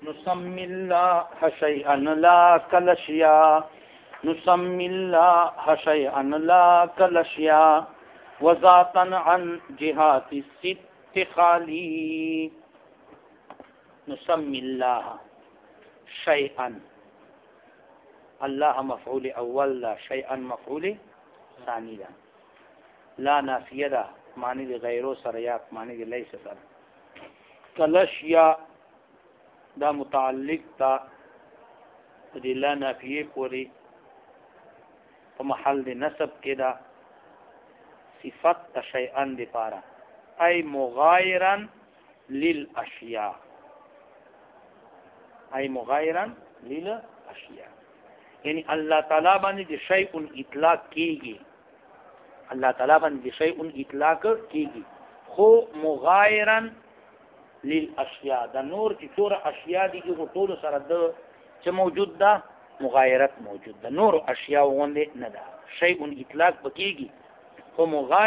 نسمي الله شيئا لا كالاشياء نسمي الله شيئا لا كالاشياء وذاتا عن جهات الست خالي. نسمي الله شيئا، الله مفعول اول لا، شيئا مفعول ثاني لا. لا نافیه ده، معنی دی غیرو سره، معنی دی لیس سره. کلاشیا دا متعلق تا دی لا نافیه پوری په محل دی نصب کې دا صفت شیئا دی پارا ای مغایرا للاشیاء، ای مغایرا للاشیاء، یعنی اللہ تعالی باندې دی شیء اطلاق کیږي، اللہ تعالی باندې شیء اطلاق کیږي، خو مغایرا للاشیاء، دا نور چې ټول اشیاء دي هغه ټول سره د چې موجود ده مغایرت موجود ده، نور اشیاء غونډه نه ده، شیء اطلاق بکیږي خو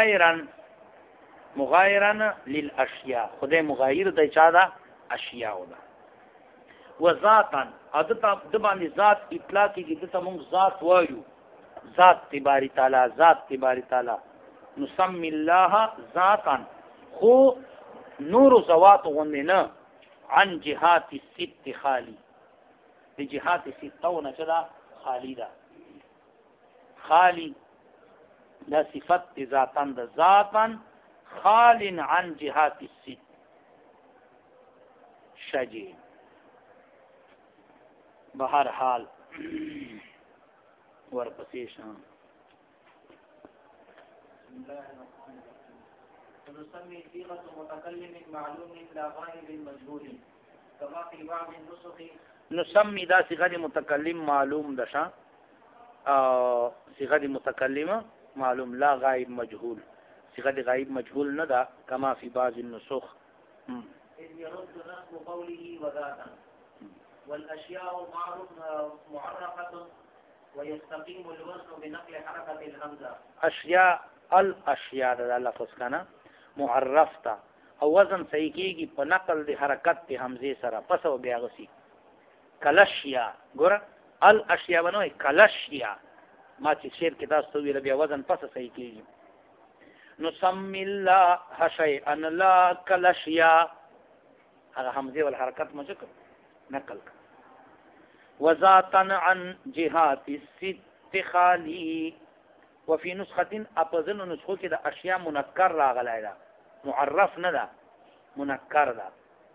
مغایرا للاشیاء، خدای مغایر د چا ده اشیاء ده. وذاتا عادت د باندې ذات اطلاق کیږي، دته موږ ذات وایو، ذات تباری تعالی، ذات تباری تعالی. نسمی الله ذاتا، خو نور زوات غنه نه، عن جهات الست خالی، د جهات ستونه چدا خالی ده، خالی دا صفت ذاتا ده، ذاتا خال عن جهات الست شجی. بہر حال ورپسې شان ونسمي صيغة متكلم معلوم لا غائب مجهول كما في بعض النسخ. نسمي دا صيغة متكلم معلوم دشا، صيغة متكلم معلوم لا غائب مجهول، صيغة غائب مجهول ندا كما في بعض النسخ. إذ يرد نصب قوله وذاتا والأشياء معرفة ويستقيم الوزن بنقل حركة الهمزة. اشیاء الاشیاء دا لفظ کنا معرف تا او وزن صحیح کیږي په نقل د حرکت د حمزه سره، پس او بیا غسی کلاشیا. ګور الاشیاء بنوي کلاشیا، ما چې شعر کې تاسو ویل بیا وزن پس صحیح کیږي. نسمي الله شيئا لا كالاشياء، هغه حمزه ول حرکت مجک نقل. وذاتا عن جهات الست خالي. وفي نسخة اپزن نسخو کې د اشیاء منکر راغلی ده، معرف نه ده، منکر ده.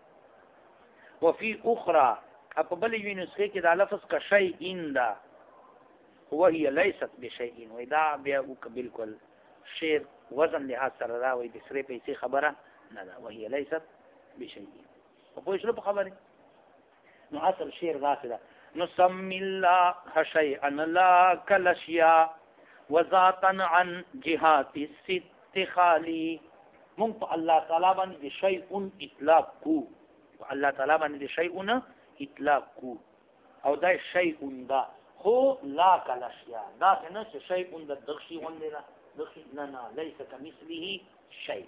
وفي اخرى اپبل وی نسخه کې د لفظ کا شیء ده، وهي ليست بشيء، ودا بیا بالکل شعر وزن له اثر را وي د سره پیسې خبره نه ده، وهي ليست بشيء. په شنو په خبره نو اصل شعر غافله. نسمي الله شيئا لا كالاشياء وذاتا عن جهات الست خالي. مونږ په الله تعالی باندې شیء اطلاق کو، په الله تعالی باندې شیء اطلاق کو، او دا شیء دا خو لا کالاشیاء، دا نه چې شیء د دغشي غونډه نه، دغشي نه ليس كمثله شيء.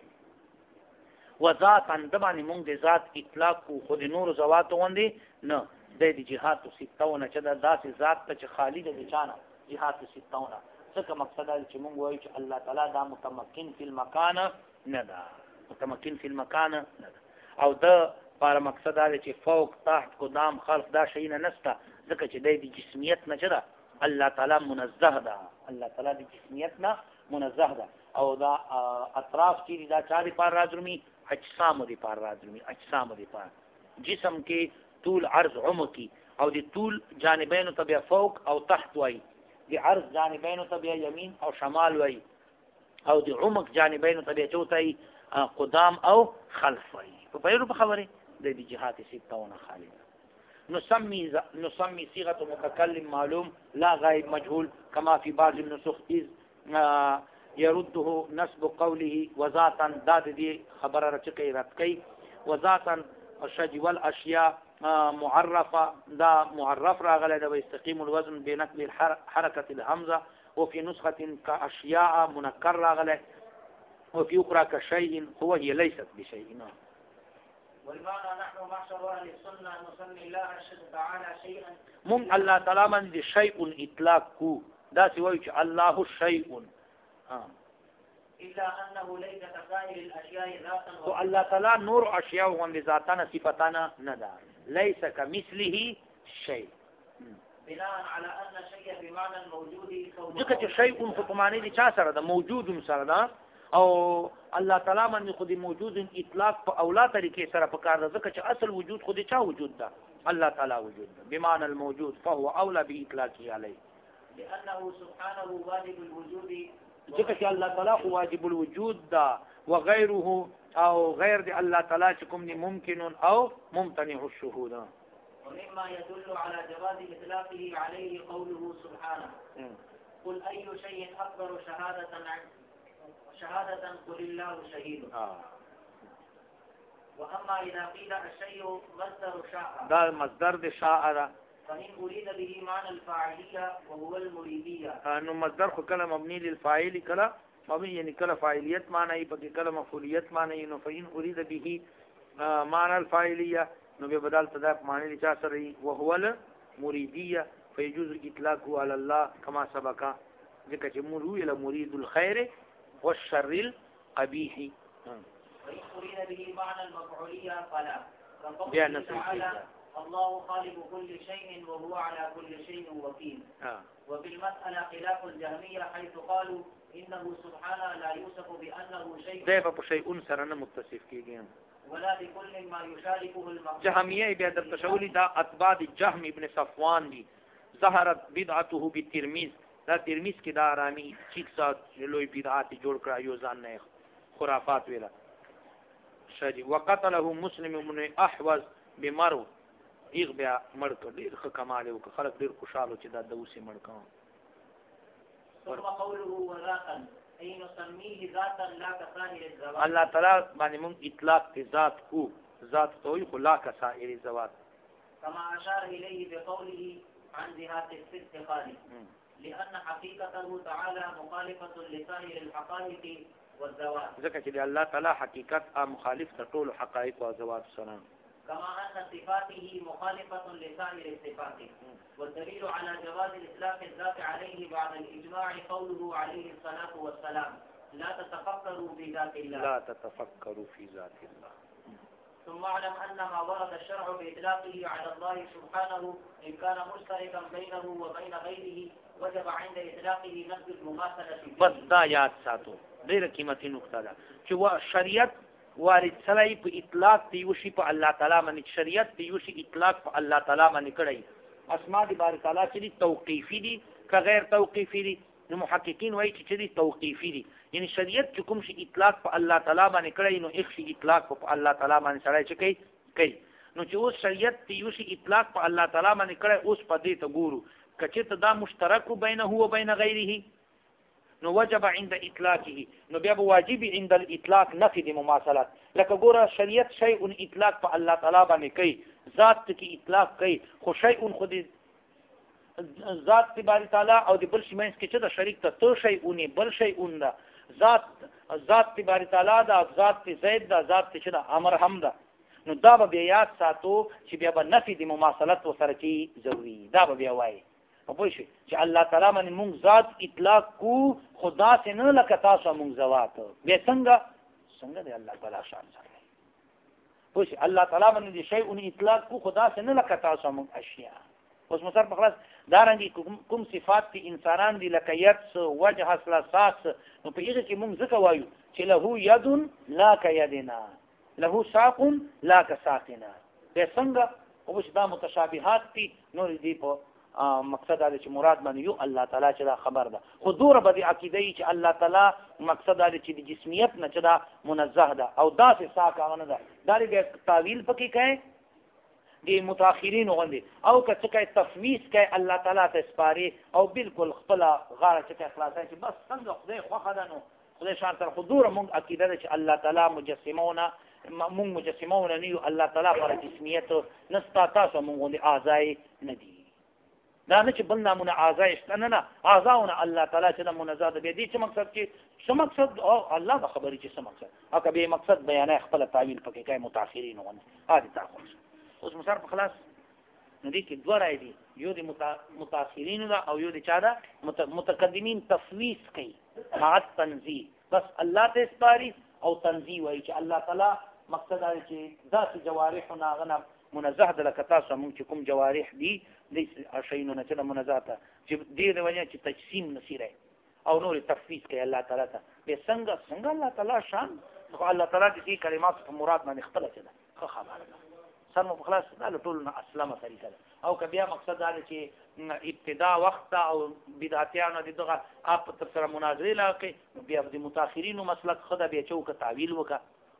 وذاتا د باندې مونږ د ذات اطلاق کو، خو د نور زوات غونډه نه، د جهات ستونه چې دا داسې ذات ته چې خالی د چانه جهات ستونه. څه مقصد دی چې مونږ وایو چې الله تعالی دا متمکن فی المکان نه ده، متمکن فی المکان نه ده، او د پر مقصد دی چې فوق تحت قدام خلف دا شی نه نسته، ځکه چې د جسمیت نه چره الله تعالی منزه ده، الله تعالی د جسمیت نه منزه ده. او دا اطراف چې دا چاري پر راځرمي اجسام دي پر راځرمي، اجسام دي پر جسم کې طول عرض عمقي، او د طول جانبین ته بیا فوق او تحت وای، د عرض جانبین ته بیا یمین او شمال وای، او د عمق جانبین ته بیا چوتای قدام او خلف وای. په پیرو په خبره د جهات ستونه خالي. نسمي صيغه متكلم معلوم لا غائب مجهول كما في بعض النسخ إذ يرده نسب قوله وذاتا، داد دي خبر رچقي رتقي وذاتا الشج والاشياء معرفه، دا معرف راغله دا ويستقيم الوزن بنقل حركه الهمزه. وفي نسخه كاشياء منكر راغله، وفي اخرى كشيء هو هي ليست بشيء. والمعنى نحن معشر أهل السنة نسمي الله تعالى شيئا مون الله تعالی باندې شیء اطلاق کو دا سی وایي چې الله شیء إلا أنه ليس كسائر الأشياء ذاتا تو الله تعالی نور اشیاء غوندې ذاتانه صفاتانه نه ده ليس كمثله شيء بناء على أن الشيء بمعنى الموجود ځکه چې شیء خو په معنی دي چا سره ده موجود سره ده او الله تعالی باندې خو دې موجود اطلاق په اولا طریقې سره په کار ده ځکه چې اصل وجود خو دې چا وجود ده الله تعالی وجود ده بمعنى الموجود فهو اولى باطلاقه عليه لأنه سبحانه واجب الوجود ځکه چې الله تعالی واجب الوجود ده وغيره او غير دي الله تعالی چې کوم دي ممکن او ممتنع الشهود ومما يدل على جواز إطلاقه عليه قوله سبحانه قل أي شيء أكبر شهادة قل الله شهيد وأما إذا قيل الشيء مصدر شاء دا مصدر د شاء فإن أريد به معنى الفاعلية وهو المريدية انه مصدر خو کله مبني للفاعل کله مبني يعني کله فاعلیت معنی په کله مفعولیت معنی نو فإن أريد به معنى الفاعلية نو به بدل تدا معنی لچا سره وهو المريدية فيجوز اطلاقه على الله كما سبق ذکر چې مريد الخير والشر القبيح وإن أريد به معنى المفعولية فلا بيان كقوله تعالى الله خالق كل شيء وهو على كل شيء وكيل وبالمسألة خلاف الجهمية حيث قالوا إنه سبحانه لا يوصف بأنه شيء دائما بشيء سرنا متصف كيجين ولا بكل ما يشاركه المخلوق جهمية بيادر تشولي دا أتباع الجهم ابن صفوان دي ظهرت بدعته بالترميز دا ترميز کی دا رامي چیک سات لوی بدعات جوړ کړه یو ځان نه خرافات ویلا شجي وقتله مسلم من احوز بمرو ایغ بیا مړک ډیر ښه کمال او خلک ډیر خوشاله چې دا دوسي مړک ثم قوله وذاتا أي نسميه ذاتا لا كسائر الذوات الله تعالی باندې مون اطلاق ته ذات کو ذات توي خلا كسائر الذوات كما أشار إليه بقوله عن ذات الاستقلال لأن حقيقته تعالى مخالفة لسائر الحقائق والذوات ذکر چې الله تعالی حقیقت مخالف ټول حقائق او ذوات سره كما أن صفاته مخالفة لسائر الصفات والدليل على جواز إطلاق الذات عليه بعد الإجماع قوله عليه الصلاة والسلام لا تتفكروا في ذات الله لا تتفكروا في ذات الله ثم اعلم أن ما ورد الشرع بإطلاقه على الله سبحانه إن كان مشتركا بينه وبين غيره وجب عند إطلاقه نفي المماثلة فيه. بس دا یاد ساتو ډیره قیمتي نقطه ده چې شریعت وارد سره په اطلاق دی وشي په الله تعالی باندې شریعت دی وشي اطلاق په الله تعالی باندې کړی اسماء دی بارک تعالی چې توقیفي دي که غیر توقیفي دي نو محققین وایي چې دی توقیفی دي یعنی شریعت چې کوم شي اطلاق په الله تعالی باندې کړی نو هیڅ شي اطلاق په الله تعالی باندې سره چې کوي نو چې اوس شریعت ته یو شي اطلاق په الله تعالی باندې کړی اوس په دې ته ګورو کچې دا مشترک بینه و بین غیره نو وجب عند اطلاقه نو بیا واجب عند الاطلاق نفي د مماثلات لکه ګوره شریعت شیء اطلاق په الله تعالی باندې کوي ذات کې اطلاق کوي خو شیء خود ذات تبارک تعالی او د بل شي مینس کې چې د شریک ته تو شیء بل شیء ده ذات تبارک تعالی دا ذات زید دا ذات چې دا امر هم ده نو دا به یاد ساتو چې بیا به نفي د مماثلت وسره کی ضروري دا به بیا وایي په پوه شئ چې الله تعالی باندې مونږ ذات اطلاق کو خدا سے نه لکه تاسو مونږ ذات به څنګه دی الله تعالی شان سره پوه شئ الله تعالی باندې شیء اطلاق کو خدا سے نه لکه تاسو مونږ اشیاء اوس مثلا په خلاص دارنګي کوم صفات دي انسانان دي لکه ید وجه اصل اساس نو په هغه کې مونږ ځکه وایو چې له ید لا کیدنا له ساق لا کساقنا به څنګه اوس دا متشابهات دي نور دي په مقصد دا چې مراد باندې یو الله تعالی چې دا خبر ده خو دوره به د عقیده چې الله تعالی مقصد دا چې د جسمیت نه چې دا منزه ده او دا څه ساق نه ده دا لري تعویل پکې کوي د متأخرین غوندي او که څه کوي تفویض کوي الله تعالی ته سپاري او بالکل خپل غاړه چې خلاصای چې بس څنګه خدای خوښه ده نو خدای شان تر حضور مونږ عقیده ده چې الله تعالی مجسمونه مونږ مجسمونه نه یو الله تعالی پر جسمیت نستا تاسو مونږ غوندي اعضای نه دي دا نه چې بل نامونه اعضاء شته، نه اعضاءونه الله تعالی چې منزه ده. دې چې مقصد چې څه مقصد او الله به خبرې چې څه مقصد هغه به مقصد بیانې خپل تعویل پکې کوي متأخرین ونه هادي تاسو. اوس مثال په خلاص نو دې کې دوه راي دي، یو د متأخرین دا او یو د چا دا متقدمین تفویض کوي مع التنزیه، بس الله ته سپاري او تنزیه وایي چې الله تعالی مقصد دا چې ذات جوارحنا غنم منزه ده لکه تاسو مونږ چې کوم جوارح دي دې شیونو نه چې منزه ته چې دې د وجه چې تجسیم نصیره او نور تفویض کوي الله تعالی ته. به څنګه الله تعالی شان خو الله تعالی دې کلمات په مراد باندې خپل چي ده خبره ده سر مو خلاص دا ټول نه اسلامه طریقه ده. او که بیا مقصد دا چې ابتدا وخت او بدعتیانو دغه اپ تر سره مناظره لاکي بیا د متأخرینو مسلک خدا بیا چوک تعویل وکا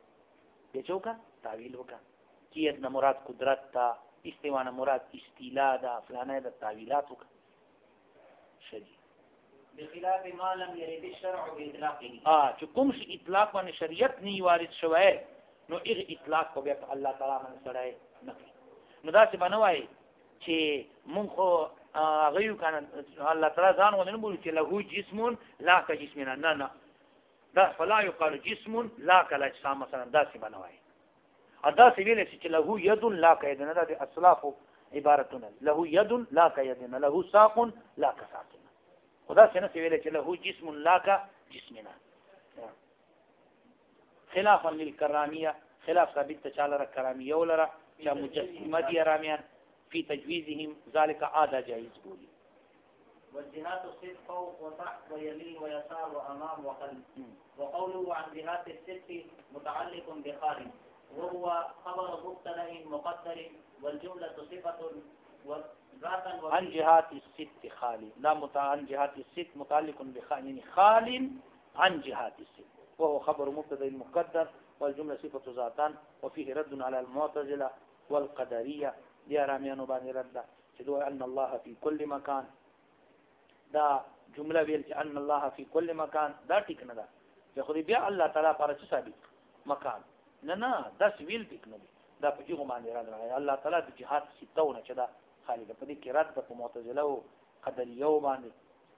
کیت نه مراد قدرت تا، استوا نه مراد استیلا دا، فلانه د تعویلات وکا شدید بخلاف ما لم يرد الشرع باطلاقه. چې کوم شي اطلاق باندې شریعت نه وارد شوی نو هغه اطلاق په بیا الله تعالی باندې سره نه کوي. نو دا څه بنوي چې مونږ خو هغه یو کنه الله تعالی ځان ونه بولي چې له جسم لا كجسمنا، نه دا فلا يقال جسم لا كالاجسام مثلا، دا څه بنوي ادا څه ویل چې له يد لا كيدنا، دا د اسلاف عبارتونه له يد لا كيدنا، له ساق لا كساقنا، خدا څه نه ویل چې له جسم لا كجسمنا. خلافا للكراميه، خلاف ثابت تعالى الكراميه ولرا يا مجسمه دي رامیان في تجويزهم ذلك عاده جائز بولي. والجهات الست فوق وتحت ويمين ويسار وامام وخلف. وقوله عن جهات الست متعلق بخارج وهو خبر مبتدا مقدر والجمله صفه وذاتا عن جهات الست خالي، لا عن جهات الست متعلق بخارج يعني خال عن جهات الست، وهو خبر مبتدا مقدر والجمله صفه ذاتان، وفيه رد على المعتزله والقدريه دي رامیانو باندې رد چې دوی ان الله في كل مكان، دا جمله ویل چې ان الله في كل مكان دا ټیک نه ده چې خو بیا الله تعالی پر څه ثابت مکان نه دا ویل ټیک نه دی، دا په یوه باندې راځي الله تعالی د جهاد ستونه چې دا خالق په دې کې رد په معتزله او قدریه باندې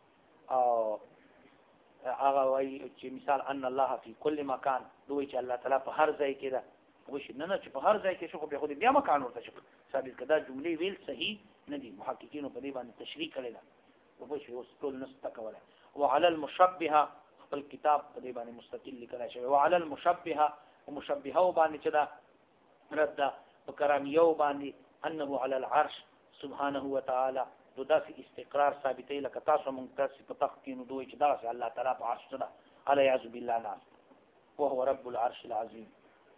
او هغه وایي چې مثال ان الله في كل مكان دوی چې الله تعالی په هر ځای کې ده وش نه چې په هر ځای کې شو خو به بیا مکان ورته شو ثابت کړه جملې ویل صحیح نه دي، محققینو په دې باندې تشریح کړل وش اوس ټول نست کوله. وعلى المشبهه خپل کتاب په دې باندې مستقل لیکل شوی، وعلى المشبهه ومشبهه باندې چې دا رد په کرامیو باندې انه على العرش سبحانه وتعالى دو داسې استقرار ثابتې لکه تاسو مونږ تاسو په تخت کې نو دوی چې داسې الله تعالی په عرش ده علی یعذ بالله ناس وهو رب العرش العظیم.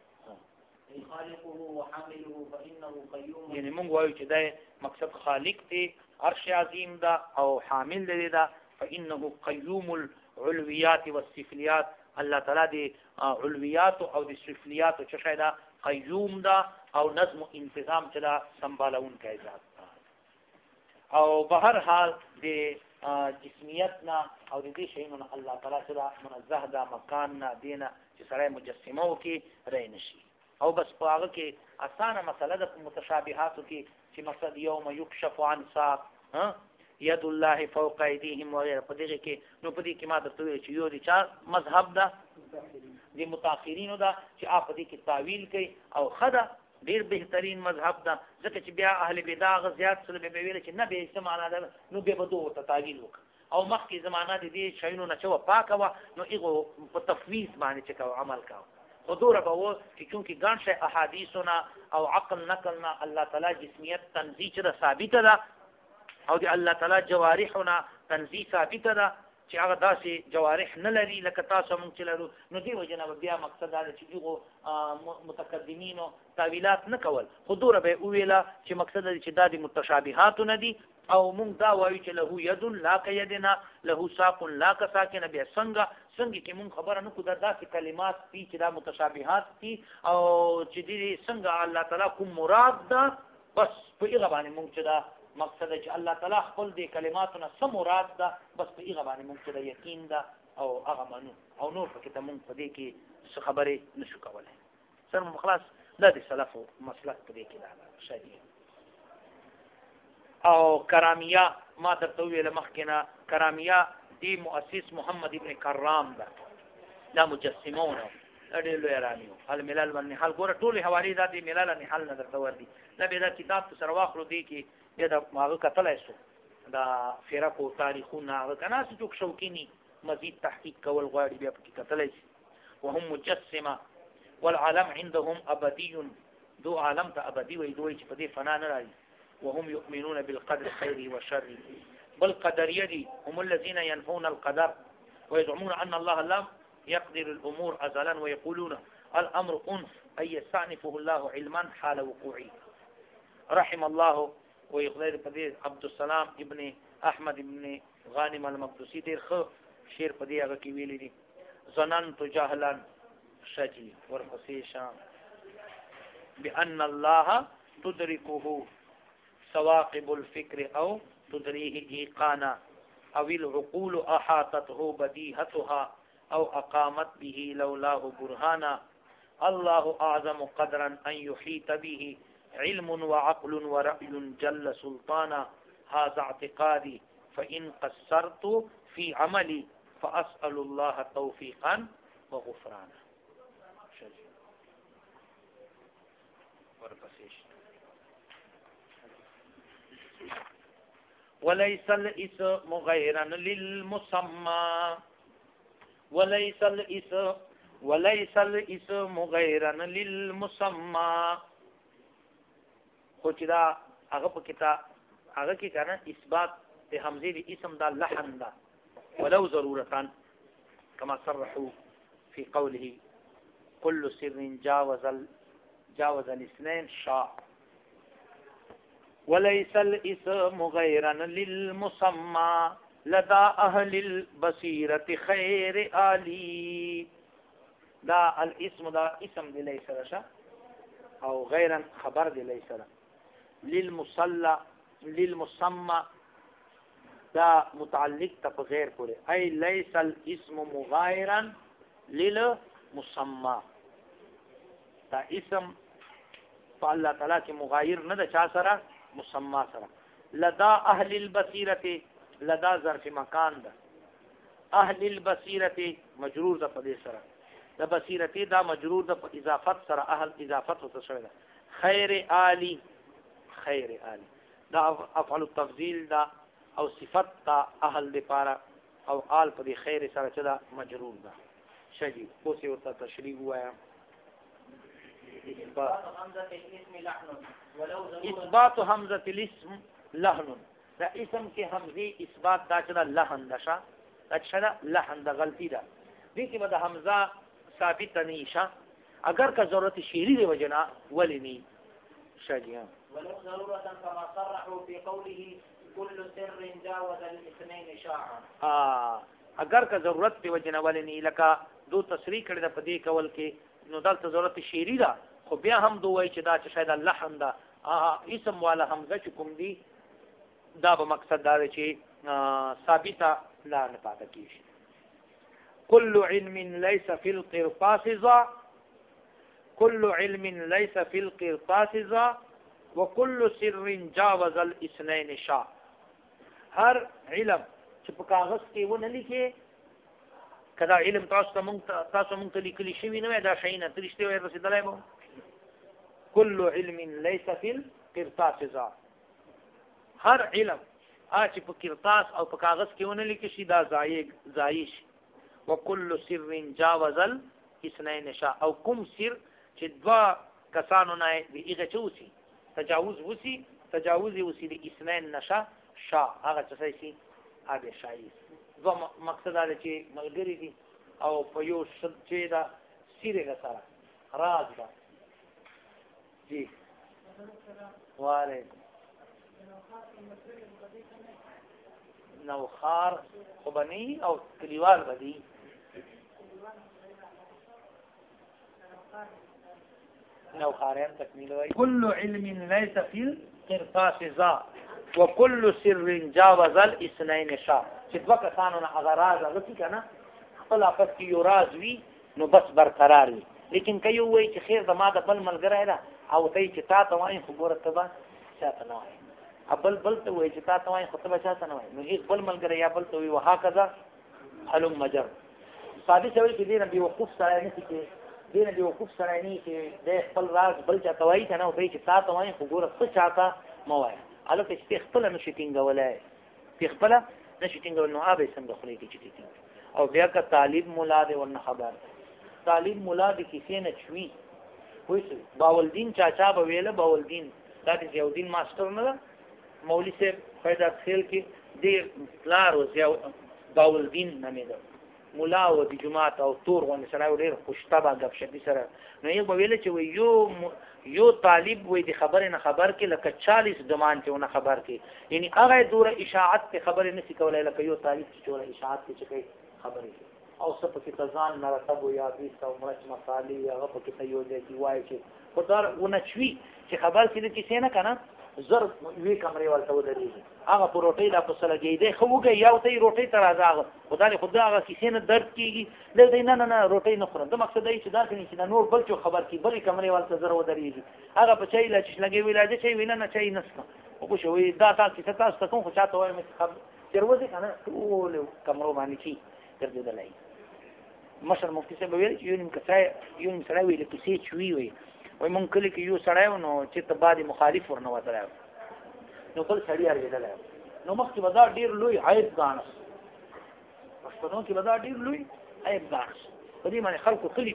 خالقه وحامله فانه قيوم، یعنی مونږ وایو چې دا مقصد خالق دی عرش عظیم ده او حامل دی ده، فانه قيوم العلويات والسفليات، الله تعالی دی علویات او د سفلیات چې شای دا قیوم ده او نظم و انتظام چې دا سنبالون کوي ذات او به هر حال د جسمیت نه او د دې شیونو نه الله تعالی سره منزه ده، مکان نه دینه چې سره مجسمه وکي رای نشي. او بس په هغه کې اسانه مسله د متشابهاتو کې چې مقصد یوم یکشف عن ساق ید الله فوق ایدیهم وغیره په دې کې نو په دې کې ما درته ویل چې یو د چا مذهب ده د متأخرینو ده چې په دې کې تعویل کوي او خدا ډیر بهترین مذهب ده، ځکه چې بیا اهل بدع غزيات سره به ویل چې نه به څه معنا ده نو به بدو ته تعویل وک او مخکې زمانہ د دې شینو نه چوا پاکه و نو ایغو په تفویض باندې چې کو عمل کاو حضور به و چې چونکی ګڼ شي احادیثنا او عقل نقلنا الله تعالی جسمیت تنزیه را ثابت ده او دی الله تعالی جوارحنا تنزیه ثابت ده چې هغه داسې جوارح نه لري لکه تاسو مونږ چې لرو، نو دی وجنه بیا مقصد دا چې دغه متقدمینو تعویلات نه کول حضور به ویلا چې مقصد دا چې د متشابهات نه دي او مونږ دا وایو چې له ید لا کیدنا له ساق لا کساکن بیا څنګه کې مونږ خبره نه کو داسې کلمات دي چې دا متشابهات دي او چې دې څنګه الله تعالی کوم مراد ده بس په هغه باندې مونږ چې دا مقصد چې الله تعالی خپل دې کلماتونه سم مراد ده بس په هغه باندې مونږ چې یقین ده او هغه منو او نور پکې ته مونږ په دې کې څه خبرې نشو کولای. سره خلاص دا د سلفو مسلک په دې کې ده شایي. او کرامیه ما درته ویل مخکنه کرامیه دی مؤسس محمد ابن کرام ده دا مجسمونه ډېر لوی رانیو الملل والنحل ګوره ټولې حوالې دا د ملل النحل نه درته ور دي دا به دا کتاب سره واخلو دی کې دا هغه کتلی شو دا فرق او تاریخونه هغه که نه څوک شوقیني مزید تحقیق کول غواړي بیا پکې کتلی شي وهم مجسمه والعالم عندهم ابدي دو عالم ته ابدي وي دوی چې په دې فنا نه راځي وهم يؤمنون بالقدر خيره وشره بل قدريه دي هم الذين ينفون القدر ويزعمون ان الله لم يقدر الامور ازلا ويقولون الامر انف اي يستعنفه الله علما حال وقوعه رحم الله ويقدر قدير عبد السلام ابن احمد ابن غانم المقدسي دير خ شعر په دې هغه کې ویلي دي ظننت جهلا شجي ورقصيشا بان الله تدركه سواقب الفكر او تدريه ايقانا او العقول احاطته بديهتها او اقامت به لولاه برهانا الله اعظم قدرا ان يحيط به علم وعقل ورأي جل سلطانا هذا اعتقادي فإن قصرت في عملي فأسأل الله توفيقا وغفرانا وليس الاسم غيرا للمسمى وليس الاسم غيرا للمسمى خو چې دا هغه په کتاب هغه کې کنه اثبات د حمزه د اسم دا لحن دا ولو ضرورتا كما صرحوا في قوله كل سر جاوز الاثنين شاء وليس الاسم غيرا للمسمى لدى اهل البصيرة خير آلي دا الاسم دا اسم دی ليس رشا او غيرا خبر دی ليس رشا للمسمى دا متعلق تپ غیر پورے اي ليس الاسم مغايرا للمسمى دا اسم فالله تعالی کی مغایر نه د چا سره مسمى سره لدا اهل البصيره لدا ظرف مکان دا اهل البصيره مجرور د په دې سره د بصیرتی دا مجرور د اضافت سره اهل اضافت وته شوی دا خیر آلی خیر آلی دا افعل التفضیل دا او صفت دا اهل دی پارا او آل په دې خیر سره چې دا مجرور دا شجی اوس یو ته تشریح وایا اثبات حمزه الاسم لحن دا اسم کې حمزه اثبات دا چې دا لحن نشه دا لحن دا غلطی دا دې کې به د حمزه ثابت نیشا اگر کا ضرورت شعری دی وجنا ولنی شجیان ولو ضرورة كما صرحوا في قوله كل سر جاوز الاثنين شاعا اگر کا ضرورت دی وجنا ولنی لکه دو تصریح کړی د پدې کول کې نو دلته ضرورت شعری دا خو بیا هم دوی چې دا چې شاید اللحن دا اسم والا حمزه چې کوم دی دا به مقصد دا چې ثابته لا نه پاتې کیږي كل علم ليس في القرطاس ذا كل علم ليس في القرطاس ذا وكل سر جاوز الاثنين شاء هر علم چې په کاغذ کې ونه لیکي کدا علم تاسو مونږ ته لیکلی شوی نه دا شي نه ترشته وي رسیدلای مو كل علم ليس في القرطاس ذا هر علم چې په قرطاس او په کاغذ کې ونه لیکي شي دا زایش وكل سر جاوز الاثنين شاء او کوم سر چې دوا کسانو نه دیغه چوسی تجاوز وسی د اثنين نشا شاء هغه څه شي هغه شایي دو مقصد دا چې ملګری دي او په یو شد چې دا سیره سره راز دا جی واره نوخار خبني او کلیوال بدی نوخارين تكميل وي كل علم ليس في القرطاس ذا وكل سر جاوز الاثنين شاء چې دوه کسانو نه اغراض غوتی کنه خپل اپس کې یو راز وی نو بس برقرار وي لیکن کيو وای چې خیر د ما د بل ملګری ده او ته چې تا ته وای خبره تبا چاته نه وای ابل ته وایي چې تا ته وایي خطبه چاته نه وایي نو هیڅ بل ملګری یا بل ته وایي وهکذا حلم مجر صادق وایي چې دې نه بیوقوف سره نه کې دې نه بیوقوف سره نه چې د خپل راز بل چاته وایي کنه او وایي چې تا ته وایي خو ګوره څه چاته مو وایي البته چې خپل نشي ټینګولای چې خپل نشي ټینګول نو اوبه څنګه خلې کې چې او بیا که طالب مولا دې ورنه خبر طالب مولا دې کیسې نه چوي وایي باولدین چاچا به ویله باولدین دا دې یو دین ماستر نه مولوی صاحب پیدا خیل کې دې لار او زیاو باولدین نامې ده مولا او د جماعت او تور غونډه سره ډېر خوشتبه غب شپې سره نو یو ویل چې یو طالب وې د خبره نه خبر کې لکه 40 دمان ته نه خبر کې یعنی هغه دوره اشاعت ته خبره نشي کولای لکه یو طالب چې دوره اشاعت ته کوي خبره او څه په کې تزان مرتب یا 20 او مرچ مصالې هغه په کې یو ځای کې وایي چې خدای ونچوي چې خبر کې څه نه کنه زر وی کمرې ولته ودرېږي هغه په روټۍ لا په سره کېږي خو وګي یو ته روټۍ تر راځه خدای خدای هغه کیسې نه درد کېږي لږ نه نه روټۍ نه خورم د مقصد دی چې دا چې نور بل څه خبر کی بلې کمرې ولته زر ودرېږي هغه په چای لا چې لګي ویلاجه چای وینه نه چای نسته او شوې دا تاسو ته تاسو کوم خو چاته وایم خبر چروزي کنه ټول کمرو باندې چی ګرځیدلای مشر مفتي صاحب ویل چې یو نیم سره ویل کیسې چوي وي وای مونږ کلی کې یو سړی نو چې ته باندې مخالف ورنه وتره نو بل سړی اړېدل نو مخکې به دا ډېر لوی عیب ګاڼه پښتنو کې به دا ډېر لوی عیب ګاڼه په دې باندې خلکو کلی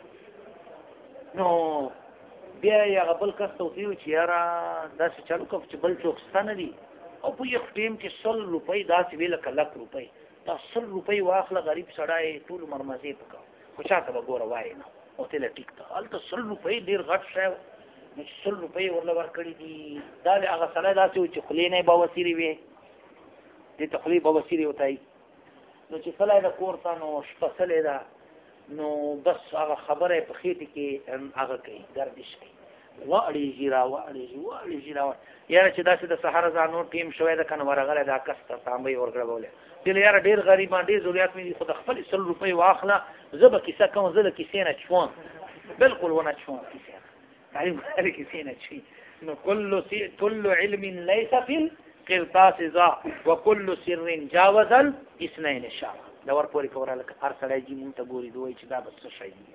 پرېښي نو بیا یې هغه بل کس ته وتویل چې یاره داسې چالو کوه چې بل څوک شته نه دي او په یو ټیم کې 100 روپۍ داسې ویل لکه 100 روپۍ دا 100 روپۍ واخله غریب سړی ټول عمر مزې وکړه خو چاته به ګوره وایي نه او ته له ټیک ته هلته 100 روپۍ ډېر غټ شی نو 100 روپۍ ورله ورکړي دي دا د هغه سړی داسې و چې خولې نه یې بواسیرې وې دې ته خولې بواسیرې وتایي نو چې سلی ده کور ته نو شپه سلی ده نو بس هغه خبره یې په خېټې کې هغه کوي ګردش کوي واړېږي راواړېږي یاره چې داسې د سهار ځانو ټیم شوی ده که نه ورغلی دا کس ته تانبه یې ورګړبولی دې له یاره ډېر غریبان ډېر ضرورت مې دي خو د خپلې 100 روپۍ واخله زه به کیسه کوم زه له کیسې نه چوم بالکل ونه چوم کیسې تعلیم د کیسې نه چوي نو كل علم ليس في القرطاس ذا وكل سر جاوز الاثنين شاء دا ور پورې کوره لکه هر سړی جي مونږ ته ګوري دوی چې دا بس څه شی دي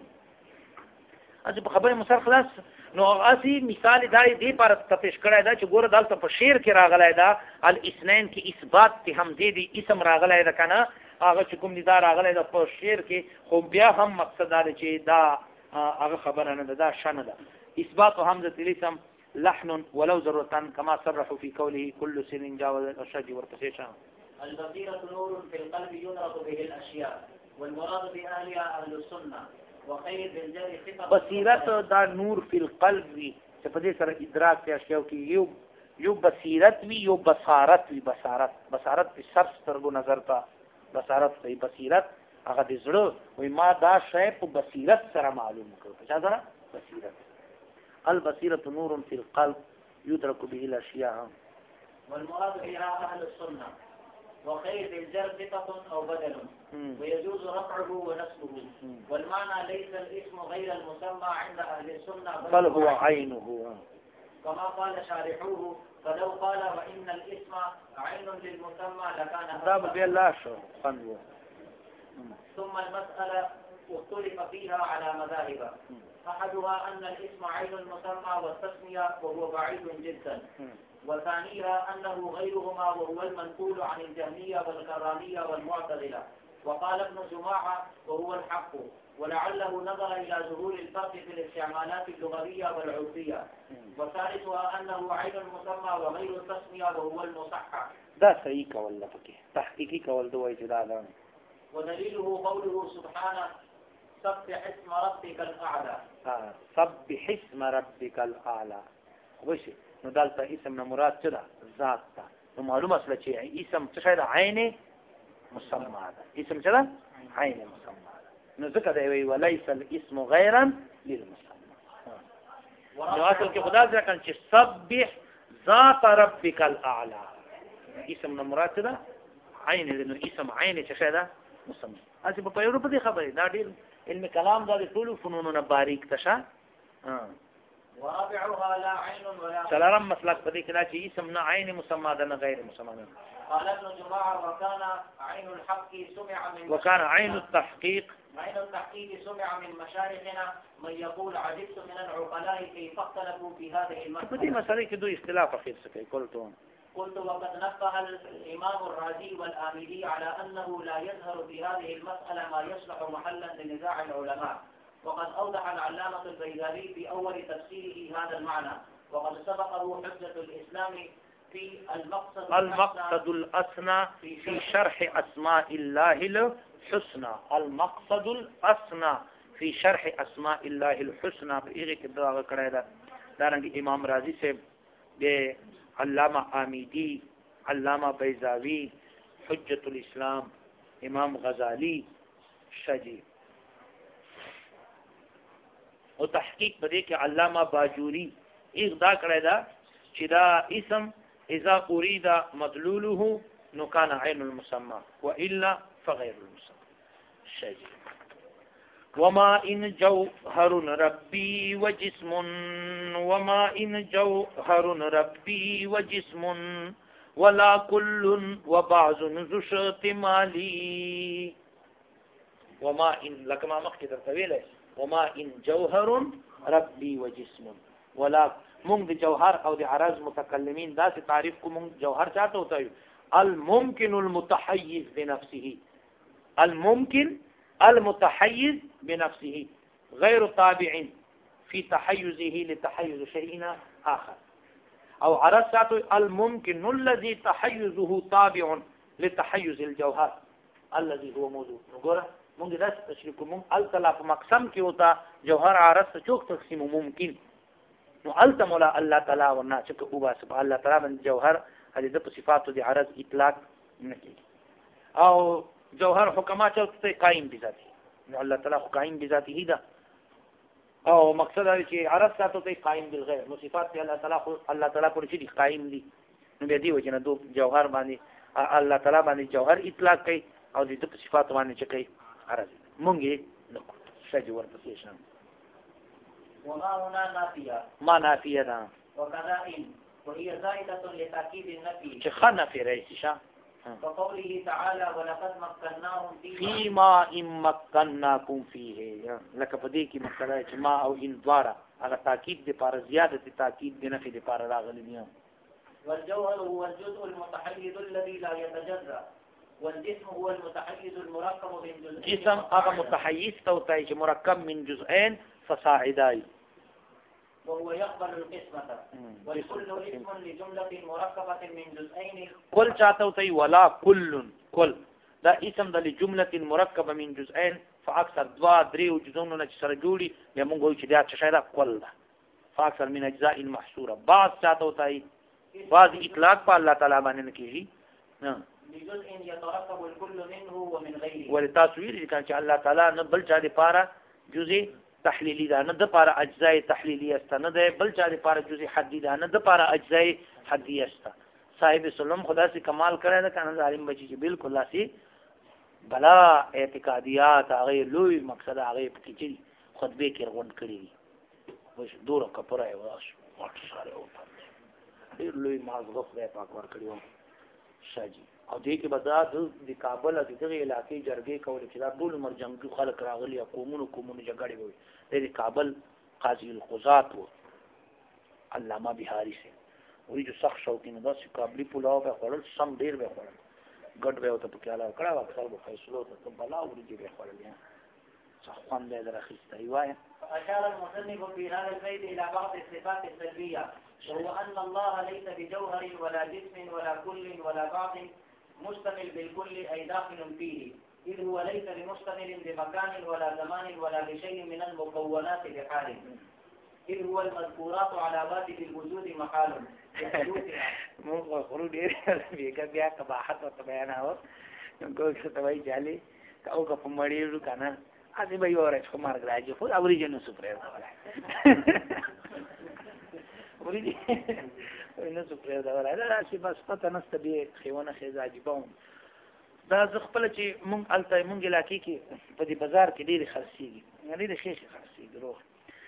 اځ په خبره مسر خلاص نو اسی مثال دا دې پر تپش کړای دا چې ګوره دلته په شعر کې راغلی دا الاثنين کې اثبات ته هم دې اسم راغلی دا کنه هغه چې کوم دي دا راغلی دا په شعر کې خو بیا هم مقصد دا چې دا هغه خبره نه ده شنه ده اثبات همزه الاسم لحن ولو ذره كما صرحوا في قوله كل سر جاوز الشج والتسيشا البصيرة نور في القلب يدرك به الأشياء والمراد بأهلها أهل السنة وخير بالجر خطب بصیرت دا نور فی القلب وی چې په دې سره ادراک ته اشیاء کې یو بصیرت وی یو بصارت وی بصارت په سر سترګو نظر ته بصارت وی بصیرت هغه د زړه وی ما دا شی په بصیرت سره معلوم کړو څه دا بصیرت البصیرة نور فی القلب يدرك به الاشیاء والمراد بها أهل السنة وخير بالجر ثقة أو بدل ويجوز رفعه ونسبه والمعنى ليس الاسم غير المسمى عند أهل السنة بل هو عينه كما قال شارحوه فلو قال وإن الاسم عين للمسمى لكان هذا بالله شو فنو ثم المسألة اختلف فيها على مذاهب أحدها أن الاسم عين المسمى والتسمية وهو بعيد جدا وثانيها أنه غيرهما وهو المنقول عن الجهمية والكرامية والمعتزلة وقال ابن جماعة وهو الحق ولعله نظر إلى ظهور الفرق في الاستعمالات اللغوية والعرفية وثالثها أنه عين المسمى وغير التسمية وهو المصحح ده صحيح كول لفكه تحقيقي كول دوي جدادا ودليله قوله سبحانه سبح اسم ربك الأعلى سبح اسم ربك الأعلى وشي نو دلته اسم نه مراد څه ده ذات ده نو معلومه شوه چې اسم څه شی ده عین مسمى ده اسم څه ده عین مسمى ده نو ځکه دی وی وليس الاسم غيرا للمسمى نو اصل کې خدا ځکه چې سبح ذات ربك الاعلى اسم نه مراد څه ده عین ده نو اسم عین څه شی ده مسمى اسی په یوه په دې خبره دا ډیر علم کلام دا ټول فنون نه باریک تشه ورابعها لا عين ولا سلام مسلک په دې کې دا چې اسم نه عین مسمى ده نه غیر مسمى ده. قال ابن جماعة وكان عين الحق سمع من وكان عين التحقيق سمع من مشايخنا من يقول عجبت من العقلاء كيف اختلفوا في هذه په دې المسألة. مسلې کې دوی اختلاف اخیر څه کوي. قلت وقد نبه الإمام الرازي والآمدي على أنه لا يظهر في هذه المسألة ما يصلح محلا لنزاع العلماء، وقد أوضح العلامة البيزالي في أول تفسيره هذا المعنى، وقد سبقه حجة الإسلام في المقصد الأسنى في شرح أسماء الله الحسنى. المقصد الأسنى في شرح أسماء الله الحسنى بإغي كدراغ كريدا دارنگ امام رازی سے بے علامہ آمیدی، علامہ بیزاوی، حجت الاسلام، امام غزالی شجی و تحقیق بدے کہ علامہ باجوری اغدا کریدا چدا اسم اذا اريد مدلوله نو كان عين المسمى والا فغير المسمى شجی. وما إن جوهر ربي وجسم وما إن جوهر ربي وجسم ولا كل وبعض ذو احتمالي. وما إن لك ما مخکې درته ویلی وما إن جوهر ربي وجسم ولا مونږ د جوهر او د عرض متکلمین دا سي تعریف کو مونږ جوهر چاته ہوتا ہے الممکن المتحيز بنفسه. الممکن المتحيز بنفسه غير تابع في تحيزه لتحيز شيء آخر. او عرض ساتو الممكن الذي تحيزه تابع لتحيز الجوهر الذي هو موضوع. نقول مونږ دا تشریح کوم التلاف مقسم کې ہوتا جوهر عرض چوک تقسیم ممکن نو التمولا الله تعالی ورنا چې او باسب الله تعالی من جوهر هذه د صفات د عرض اطلاق نکي او جوهر حکمات ته قائم بذاتی نو الله تعالی قائم بذاته ده او مقصد دی چې عرض ساتو ته قائم بالغیر نو صفات الله تعالی پر شي قائم دي نو به دی وجنه دو جوهر باندې الله تعالی باندې جوهر اطلاق کوي او د صفات باندې چې کوي عرض مونږه نو شجي ورته شنه. وما هنا نافية ما نافية ده وكذا إن وهي زائدة لتأكيد النفي چې خنه في رئيسها وقوله تعالى ولقد مكناهم فيما إن مكناكم فيه لك فدې کې مسله چې ما او ان دواره هغه تاکید د پر زیاده تاکید د نفي د پر راغلي دي. والجوهر هو الجزء المتحيز الذي لا يتجزأ والجسم هو المتحيز المركب من جزئين. جسم هغه متحيز توتای چې مرکب من جزئين فصاعداي وهو يقبل القسمة والكل اسم لجملة مركبة من جزئين. كل چاہتا ولا كل دا اسم دا لجملة مركبة من جزئين فاكثر دوا دريو جزئون نه سره جوړي یا موږ وایو چې دا څه شي دا کل ده فاكثر من اجزاء المحصورة. بعض چاہتا بعض اطلاق په الله تعالی باندې نه کیږي لجزء يتركب الكل منه ومن غيره. ولتصویر چې الله تعالی نه بل چا لپاره جزء تحلیلی ده نه د پاره اجزای تحلیلی است نه ده بل چا لپاره جزء حدی ده نه د پاره اجزای حدی است. صاحب سلم خدا سے کمال کړی ده کنه ظالم بچی چې بالکل لاسي بلا اعتقادیات هغه لوی مقصد هغه پکې چې خطبه کې روان کړی دي وش دوره کپره یو واټ سره او ډیر لوی مازغه خدای پاک ور کړی و شاجي او دې کې بدات د کابل د دغه علاقې جرګې کول چې دا ټول مرجنګ خلک راغلي قومونو جګړې وي د کابل قاضي القضات و علامه بهاري سي وی جو سخت شوقین دا چې کابلی پلاو به خورل سم ډیر به خورل ګډ به او ته پکې علاوه کړه اکثر به فیصلو ته بلا ورږي به خورل یا صحوان دې درخسته ایوای. فأشار المصنف في هذا البيت إلى بعض الصفات السلبية وهو أن الله ليس بجوهر ولا جسم ولا كل ولا بعض مشتمل بالكل أي داخل فيه إذ هو ليس بمشتمل بمكان ولا زمان ولا بشيء من المكونات بحال إذ هو المذكورات على واجب الوجود محال مو خرو ډیر بیګه بیا قباحت او بیاناو کوم څه توای جالي او که په مړیو کنه اځي به یو راځي کومار راځي خو اوریجن سپریر وريدي نو سپریر دا ولا چې بس پته نسته به خيونه خيزه عجيبون دا ز خپل چې مونږ الته مونږ علاقې کې په دې بازار کې ډېر خرڅيږي ډېر خېخ خرڅيږي روح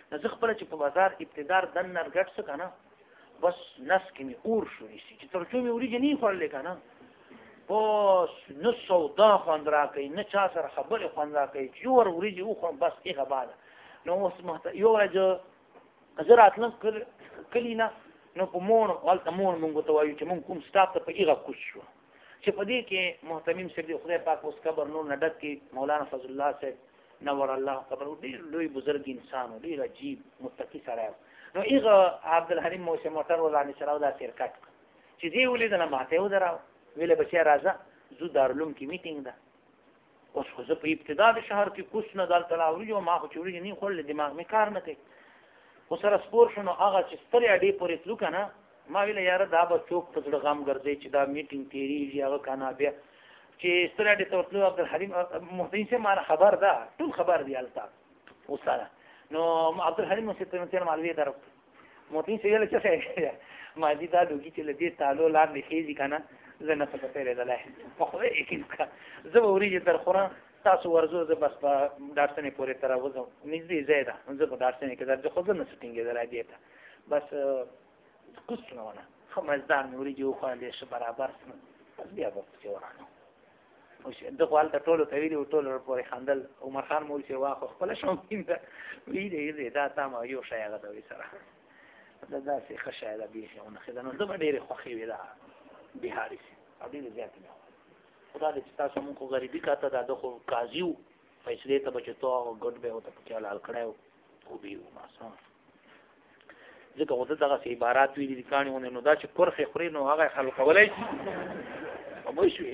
زه خپل چې په بازار ابتدار دن نرګټ څه کنه بس نس کې می اور شو نشي چې ترڅو می وریجې نه خورلې کنه بس نو سودا خوند راکې نه چا سره خبرې خوند راکې چې ور وریجې وخورم بس هغه بالا نو اوس مهته یو ورځ زراعت نه کلینا نو په مون والته مون مونږ ته وایو چې مونږ کوم سټاپ ته په هغه کوش شو چې په دې کې محتمیم سید خدای پاک اوس قبر نور نډک کې مولانا فضل الله صاحب نور الله قبر ډیر لوی بزرګ انسان ډیر عجیب متقی سره نو هغه عبدالحلیم موسی موټر ولانی سره دا تیر کټ چې دی ولیدل ماته و دراو ویله بچی راځه زو دارالعلوم کې میټینګ ده اوس خو زه په ابتدا د شهر کې کوس نه دلته راوړي او ما خو چې وریجې نه خوړلې دماغ مې کار نه کوي خو سره سپور شنو هغه چې سترې اډې پورې تلو که نه ما ویله یاره دا به څوک په زړه غم ګرځي چې دا میټینګ تېرېږي هغه که نه بیا چې سترې اډې ته ورتلو عبدالحلیم محسن صاحب ما خبر ده ټول خبر دی هلته اوس سره نو عبدالحلیم صاحب ته معلومې در محسن صاحب ویله څه شی ما دي دا دوکي چې له دې تالو لاندې خېږي که نه زه نه څه تېرېدلی په خدای یقین وکړه زه به وریجې در خورم تاسو ورځو زه بس په ډاټسنې پورې ته راوځم نږدې ځای ده زه په ډاټسنې کې درځم خو زه نه څه ټینګېدلی دې ته بس کوڅ نه ونه ښه مزدار مې وریجې وخوړلې ښه برابر شوم بس بیا به پسې ورانم ده خو هلته ټولو ته ویلي وو ټولو ورپورې خندل عمر خان مول چې واخو خپله شوقین ده ویلې دا تا ما یو شی هغه ته وایي سره دا داسې ښه شی ده بیخي ونښې ده نو ده به ډېرې خوښې وي دا بهاري سي او ډېرې زیاتې مې خدا دې چې تاسو مونږ خو غریبي کاته دا د خو قاضي وو فیصلې ته به چې تو هغه ګډ به ورته پکې حلال کړی وو خوبي وو ماسه ځکه خو ده دغسې عبارات ویلي دي کاڼي ونې نو دا چې کرښې خوري نو هغه یې خلقولی شي پوه شوې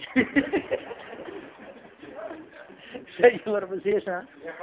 شی ورپسې شه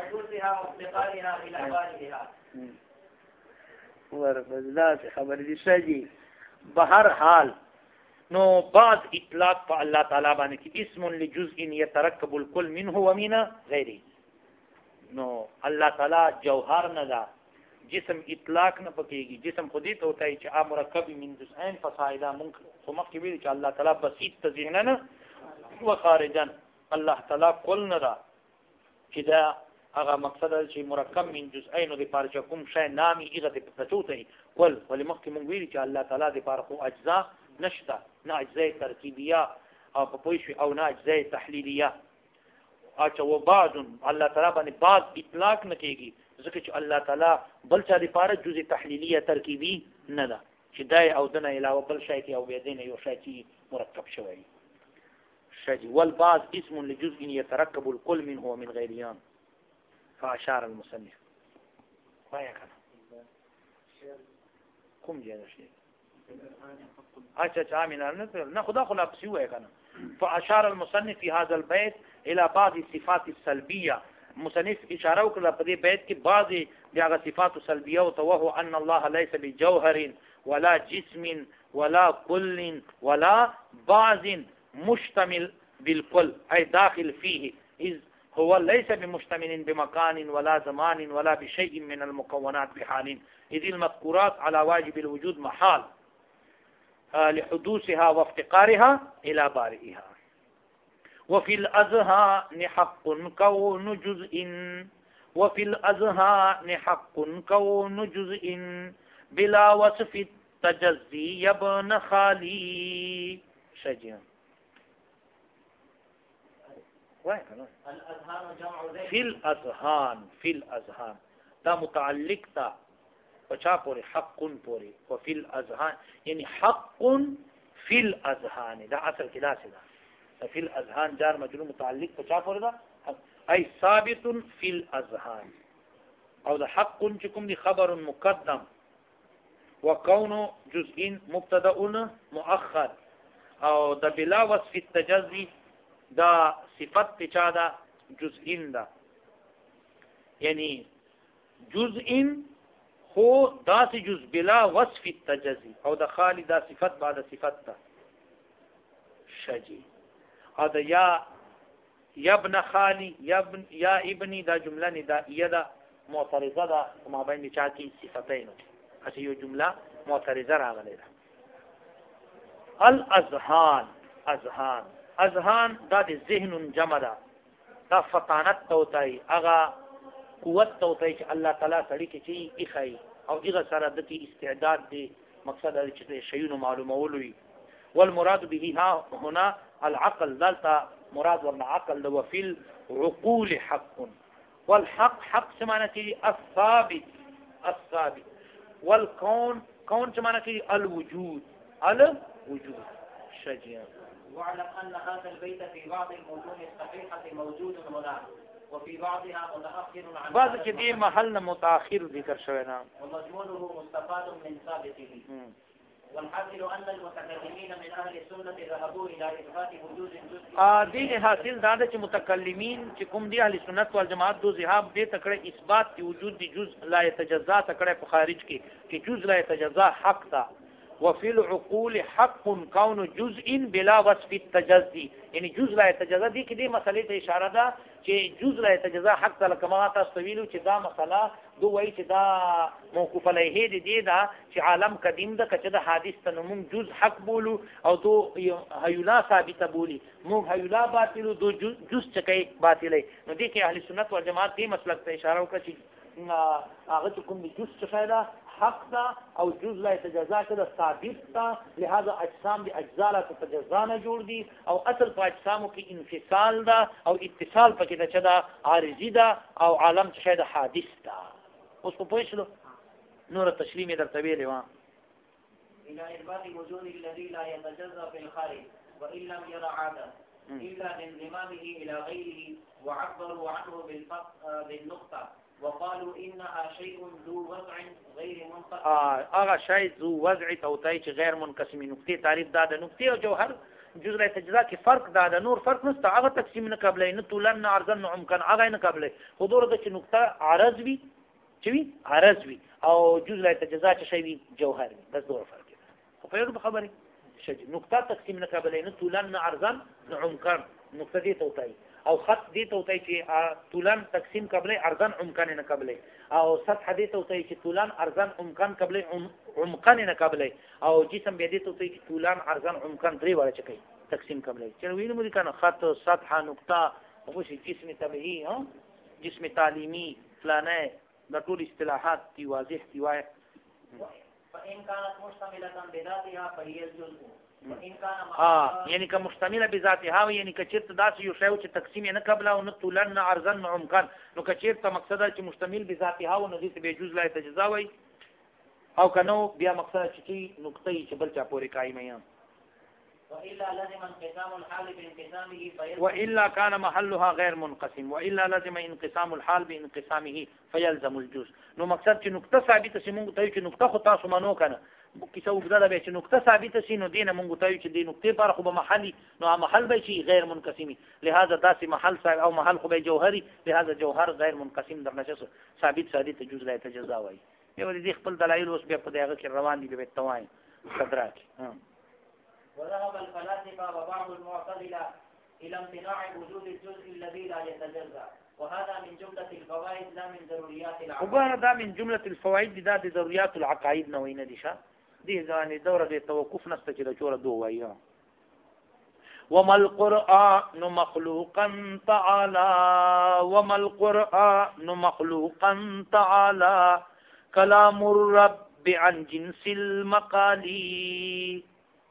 ورپسې داسې خبرې دي ښه دي به هر حال نو بعض اطلاق په الله تعالی باندې کې اسم لجزء يترکب الكل منه ومن غیره نو الله تعالی جوهر نه ده جسم اطلاق نه پکېږي جسم خودی ته وتاي چې مرکب من جزئين فصاعدا ممکن خو مخکې ویل چې الله تعالی بسيط ذهنا وخارجا الله تعالی کل نه ده چې دا هغه مقصد چې مرکب من جزئين د پاره چې کوم شی نامي هغه د پټوته کل ولې مخکې مونږ ویل چې الله تعالی د پاره خو اجزا نشته نه اجزاء ترکیبیه او په پوه شو او نه اجزاء تحلیلیه اچھا و بعض الله تعالی باندې بعض اطلاق نه کېږي ځکه چې الله تعالی بل چا لپاره جزء تحلیلیه ترکیبی نه ده چې دای او دنه علاوه بل شی کې او بیا دینه یو شی چې مرکب شوی شی والبعض اسم لجزء يتركب الكل منه ومن غيره فاشار المصنف وایا کنه کوم جاده شي اچھا عامل نه خدا خلا بسوي کنه فاشار المصنف في هذا البيت الى بعض الصفات السلبيه مصنف اشاره وکړه په دې بیت کې بعضی دغه صفات سلبیه او وهو ان الله ليس بجوهر ولا جسم ولا كل ولا بعض مشتمل بالكل اي داخل فيه اذ هو ليس بمشتمل بمكان ولا زمان ولا بشيء من المكونات بحال اذ المذكورات على واجب الوجود محال لحدوثها وافتقارها إلى بارئها وفي الأذهان حق كون جزء وفي الأذهان حق كون جزء بلا وصف التجزي يبن خالي شجيا في الأذهان دا متعلق تا پچا پوری حق پوری وفي الاذهان یعنی حق في الاذهان دا اصل کې دا څه ده في الاذهان جار مجرور متعلق پچا پوری دا اي ثابت في الاذهان او دا حق چې کوم دي خبر مقدم وكون جزء مبتدا مؤخر او دا بلا وصف التجزي دا صفت پچا دا جزء دا یعنی جزء هو داس جز بلا وصف التجزي او د خالي دا صفت بعد صفت تا شجي او دا یا ابن خالي یا ابني دا جمله ندائيه دا معترضه دا ما بین چا کی صفتین اسی یو جمله معترضه راغلی دا الاذهان دا د ذهن جمع دا فطانت توتای اغا قوت ته وتای چې الله تعالی سړی کې چې اخی او هغه سره د استعداد دی مقصد دا چې شیونو معلومول وي. والمراد به ها هنا العقل، دلتا مراد ورنه عقل ده. وفي العقول حق، والحق حق سمعنا كي الثابت الثابت، والكون كون سمعنا كي الوجود الوجود. شجيع. واعلم أن هذا البيت في بعض المتون الصحيحة موجود هنا وفي بعضها متأخر عن بعض چې دې محل متأخر ذکر شوی نه، ومضمونه مستفاد من ثابته. والحاصل أن المتكلمين من أهل السنة ذهبوا إلى إثبات وجود جزء. دین حاصل دا چې متکلمین چې کوم دی اهل سنت والجماعت دو ذهاب دې تکړه اثبات دی وجود دی جزء لا يتجزا تکړه په خارج کې چې جزء لا يتجزا حق تا. وفي العقول حق كون جزء بلا وصف التجزي، یعنی جزء لا يتجزا دي کې دې مسلې ته اشاره ده چې جزء لا يتجزا حق ته کما تاسو ویلو چې دا مسله دو وایي چې دا موقوف علیه دی دا چې عالم قدیم ده کچه د حادث ته موږ جزء حق بولو او دو هیولا ثابته بولی، موږ هیولا باطلو دو جزء چکه باطلې. نو دې کې اهل سنت والجماعت دې مسلک ته اشاره وکړه چې هغه کوم دي جزء څه ده حق ده او جزء لا يتجزا كده ثابت ده. لهذا اجسام دي اجزاء لا تتجزا نه جوړ دي او اصل په اجسامو کې انفصال ده او اتصال پکې ده چې ده عارضی ده او عالم چې ده حادث ده. اوس په پوښتنه نور تشریح می درته ویلې و الى اثبات وجود الذي لا يتجزا في الخارج وان لم ير عاده الا بانضمامه الى غيره وعبروا عنه بالنقطه وقالوا انها شيء ذو وضع غير منقسم. هغه شی ذو وضع توتای چې غیر منقسم. نقطه تعریف دا د نقطه او جوهر جزء لا يتجزا کې فرق دا د نور فرق نشته. هغه تقسیم نه قبلې نه طولن عرضن عمقن هغه نه قبلې. حضور د چې نقطه عرض وي چې وي عرض وي او جزء لا يتجزا چې شی وي جوهر وي. بس دوه فرق دی. خو په یوه خبره شي نقطه تقسیم نه قبلې نه طولن عرضن عمقن نقطه دې توتای او خط دې توتای چې طولن تقسیم قبلې عرضن عمقن نه قبلې او سطح دې توتای چې طولن عرضن عمقن قبلې عمقن نه قبلې او جسم دې توتای چې طولن عرضن عمقن درې وړه چکی تقسیم قبلې. چې وینم دي کنه خط سطح نقطه او شي جسم طبيعي ها جسم تعلیمی فلانه د ټول اصطلاحات دی واضح دی وای. فإن كانت مشتملة بذاتها فهي الجزء وإن كان یعنی که مشتمله بذاتها یعنی که چیرته داسې یو شی چې تقسیم نه قبل او نه طولن نه عرضن نه عمقن نو که چیرته مقصد چې مشتمل بذاتها و نو دې به جزء لا يتجزا وای او کنو بیا مقصد چې نقطه چې بل چا پورې قائمه وإلا لازم انقسام الحال بانقسامه فيلزم وإلا كان محلها غير منقسم وإلا لازم انقسام الحال بانقسامه فيلزم الجزء. نو مقصد چې نقطه ثابته سي مونږ ته چې نقطه خو تاسو منو کنه کیسه وګړه به چې نقطه ثابته سي نو دینه مونږ ته چې دې نقطې پر خو به محلي نو محل به شي غیر منقسمي. لهذا داسې محل او محل خو به جوهري لهذا جوهر غیر منقسم در نشي ثابت جزء لا يتجزا وای. یو دې خپل دلایل اوس بیا په دغه کې روان دي به توای صدرات. وذهب الفلاسفة وبعض المعتزلة إلى امتناع وجود الجزء الذي لا يتجزأ وهذا من جملة الفوائد لا من ضروريات العقائد. وهذا من جملة الفوائد دا ضروريات العقائد نه وینه دي شه دي ځانې دوره د توقف نشته چې د چوره دوه وایي. وما القرآن مخلوقا تعالى وما القرآن مخلوقا تعالى كلام الرب عن جنس المقالي.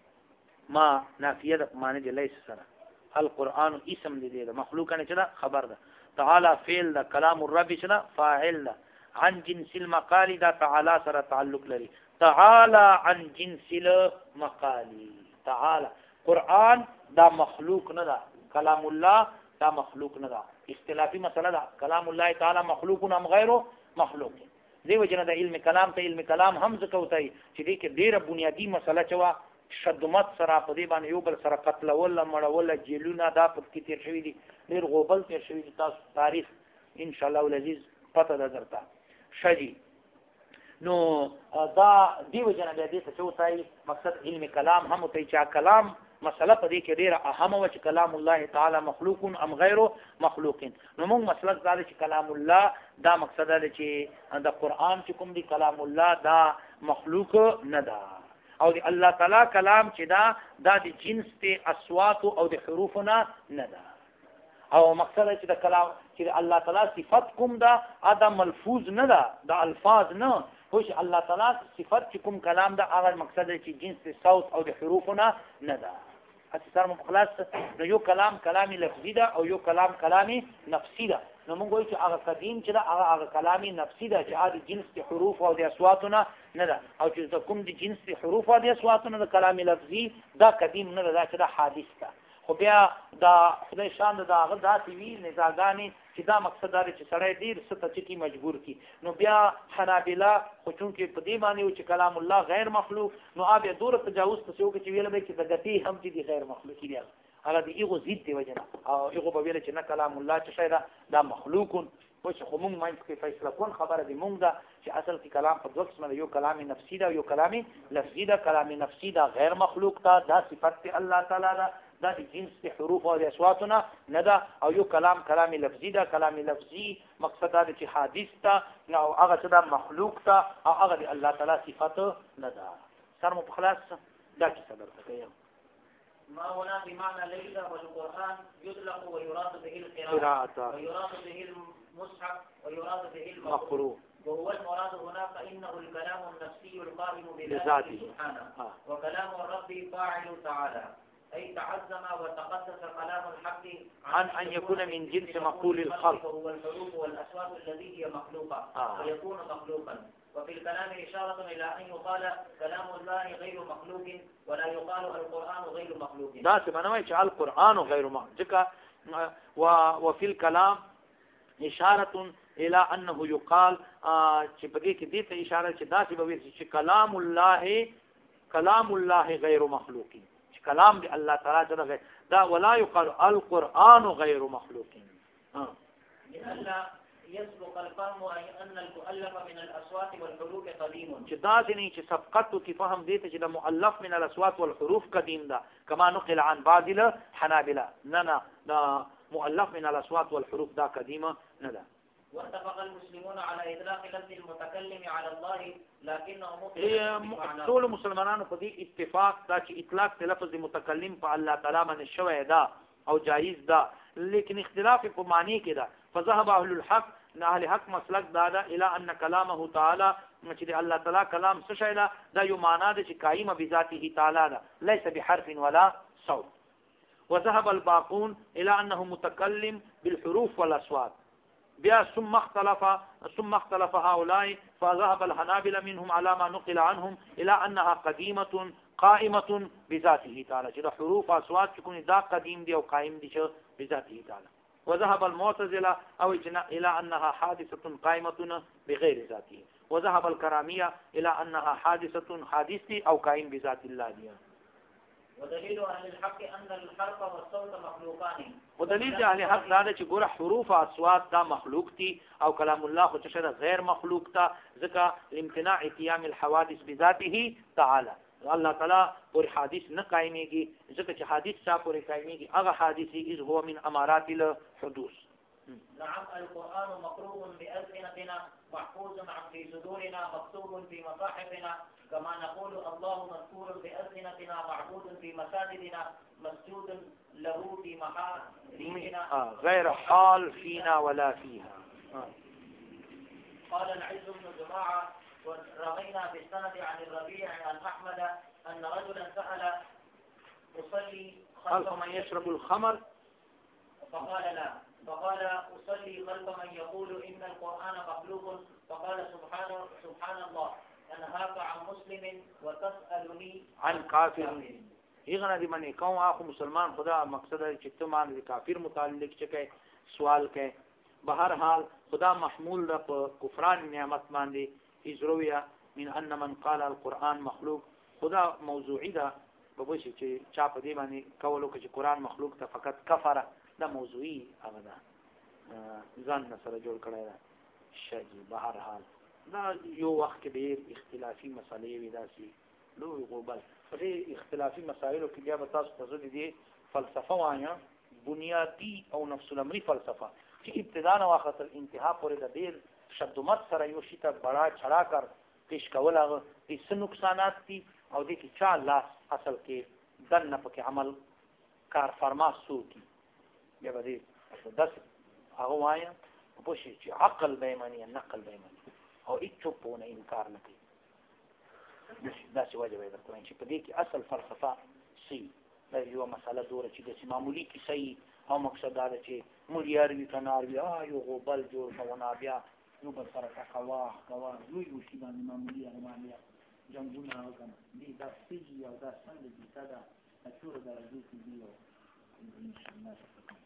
ما نافیه د معنی دی لیس سره القرآن اسم دی دی مخلوق نه چدا خبر ده تعالی فعل ده کلام الرب چدا فاعل ده عن جنس المقال ده تعالی سره تعلق لري تعالی عن جنس المقال. تعالی قرآن دا مخلوق نه ده کلام الله دا مخلوق نه ده اختلافي مسله ده کلام الله تعالی مخلوق ام غیر مخلوق. دیو جن د علم کلام ته علم کلام هم ذکوتای چې دې کې ډیره بنیادی مسله چوا شدمت سره په دې باندې یو بل سره قتل ولا مړ ولا جیلونه دا په کې تیر شوی دي ډیر غوبل تیر شوی دي تاسو تاریخ ان شاء الله العزیز پته ده درته شجی. نو دا دیو جن د دې څه چوتای مقصد علم کلام هم ته چې کلام مسله په دې کې ډیره اهمه و چې کلام الله تعالی مخلوق ام غیر مخلوق. نو موږ مسلک دا چې کلام الله دا مقصد ده چې د قرآن چې کوم دی کلام الله دا مخلوق نه ده او دی الله تعالی کلام چې دا د جنس ته اصوات او د حروفنا نه ده او مقصد چې د کلام چې الله تعالی صفات کوم دا ادا ملفوظ نه ده د الفاظ نه خوش الله تعالی صفات چې کوم کلام دا هغه مقصد چې جنس صوت او د حروفونه نه ده اصل مخلص نو یو کلام کلامی لفظی ده او یو کلام کلامی نفسی ده نو موږ وایو چې هغه قدیم چې ده هغه کلامی نفسی ده چې هغه جنس د حروف او د اصواتونه نه ده او چې کوم د جنس د حروف او د اصواتونه د کلامی لفظی دا قدیم نه ده دا چې دا حادث ده خو بیا دا خدای شان دا هغه داسې وي نزاګانې چې دا مقصد دا چې سړی ډېر څه ته چې مجبور کی نو بیا حنابله خو چونکې په دې باندې چې کلام الله غیر مخلوق نو بیا دوره تجاوز ته څوک چې ویل به چې د ګټې هم چې دي غیر مخلوقي دي هغه د ایغو ضد دی وجه نه او ایغو به ویل چې نه کلام الله چې شی دا مخلوق و چې خو موږ ماینځ کې فیصله کون خبره دی موږ دا چې اصل کې کلام په دوه قسمه یو کلام نفسي ده یو کلام لفظي ده کلام نفسي ده غیر مخلوق ده دا صفت الله تعالی ده دا د جنس د حروف او د اصواتونه نه ده او یو کلام لفظي ده کلام لفظي مقصد دا چې حادث ده او هغه څه ده مخلوق ده او هغه د الله تعالی صفات نه ده سر مو په خلاص دا څه درته کوم ما هنا بمعنى ليس والقرآن يطلق ويراد به القراءة ويراد به المصحف ويراد به المقروء وهو المراد هنا فإنه الكلام النفسي القائم بذاته سبحانه وكلام الرب فاعل تعالى أي تعزم وتقدس كلام الحق عن أن يكون من جنس مقول الخلق وهو الحروف والأصوات التي هي مخلوقة ويكون مخلوقا وفي الكلام إشارة إلى أن يقال كلام الله غير مخلوق ولا يقال القرآن غير مخلوق دا سمعناه يجعل القرآن غير مخلوق وفي الكلام إشارة إلى أنه يقال چې په دې کې دې ته اشاره چې دا چې كلام الله غير مخلوق كلام دي الله تعالى جل دا ولا يقال القرآن غير مخلوق لأن يسبق الفهم أن المؤلف من الأصوات والحروف قديم جدا دي چې سبقته کې فهم دي چې مؤلف من الأصوات والحروف قديم ده كما نقل عن بعض الحنابلة نه دا مؤلف من الأصوات والحروف دا قديمه نه ده واتفق المسلمون على إطلاق لفظ المتكلم على الله لكنه ټول مسلمانانو په دې اتفاق دا چې اطلاق لفظ متکلم په الله تعالی باندې شوی دا او جایز دا لیکن اختلاف په معنی کې دا فذهب اهل الحق اهل حق مسلک دا الى ان كلامه تعالی چې الله تعالی کلام څه شی دا یو معنا ده چې قائم بذاته تعالی ده ليس بحرف ولا صوت وذهب الباقون الى انه متكلم بالحروف والاصوات بیا ثم اختلف هؤلاء فذهب الحنابلة منهم على ما نقل عنهم إلى أنها قديمة قائمة بذاته تعالى جدا حروف أصوات تكون دا قديم دي أو قائم دي بذاته تعالى وذهب المعتزلة أو إلى أنها حادثة قائمة بغير ذاته وذهب الكرامية إلى أنها حادثة حادثة أو قائم بذات الله دي ودليل أهل الحق أن الحرف والصوت مخلوقان ودلیل اهل حق دا چې ګوره حروف او اصوات دا مخلوق دي او کلام الله خو چې غیر مخلوق تا ځکه امتناع قيام الحوادث بذاته تعالی الله تعالی پر حادث نه قائميږي ځکه چې حادث چا پر قائميږي هغه حادثي اذ هو من امارات الحدوث نعم القرآن مقروء بألسنتنا محفوظ في صدورنا مكتوب في مصاحفنا كما نقول الله مذكور بألسنتنا معبود في مساجدنا مسجود له في محارمنا غير حال فينا ولا فيها قال العز بن جماعة ورغينا بالسند عن الربيع عن أحمد أن رجلا سأل أصلي خلف من يشرب الخمر فقال لا فقال أصلي خلف من يقول إن القرآن مخلوق فقال سبحان الله أنهاك عن مسلم وتسألني عن كافر ایغنا دی منی کوم اخو مسلمان خدا مقصد ہے چې ته مان کافر متعلق چکه سوال کې بهر حال خدا محمول ده په کفران نعمت باندې ازرویا من ان من قال القرآن مخلوق خدا موضوعی ده په وشي چې چا په دې باندې کولو کې قرآن مخلوق ته فقط کفر دا موضوعی هغه ده ځان سره جوړ کړی ده شي بهر حال دا یو وخت کې ډېر اختلافي مسلې وي داسي لوی غوبل په اختلافي مسایلو کې بیا به تاسو ته زه دې فلسفه وایم بنیادی او نفس الامری فلسفه چې ابتدا نه واخت انتها پورې د ډېر شدمت سره یو شي ته بڑا چڑا کر پیش کول هغه هیڅ نقصانات دي او دې کې چا الله اصل کې دنه پکې عمل کار فرما سو کی بیا به داس هغه وایا په شي چې عقل به معنی نقل به معنی او هیڅ په نه انکار نه کوي دا څه وجه وي درته چې په دې کې اصل فلسفه سي دا یو مسله دوره چې د معمولی کې صحیح او مقصد دا چې مليار وی کنار وی یو غبل جوړ کوونه بیا یو بل سره کوا یو شي باندې معمولی هغه جنگونه وکړه دې دا سي او دا څنګه دي دا ټول درجه دي او ان شاء الله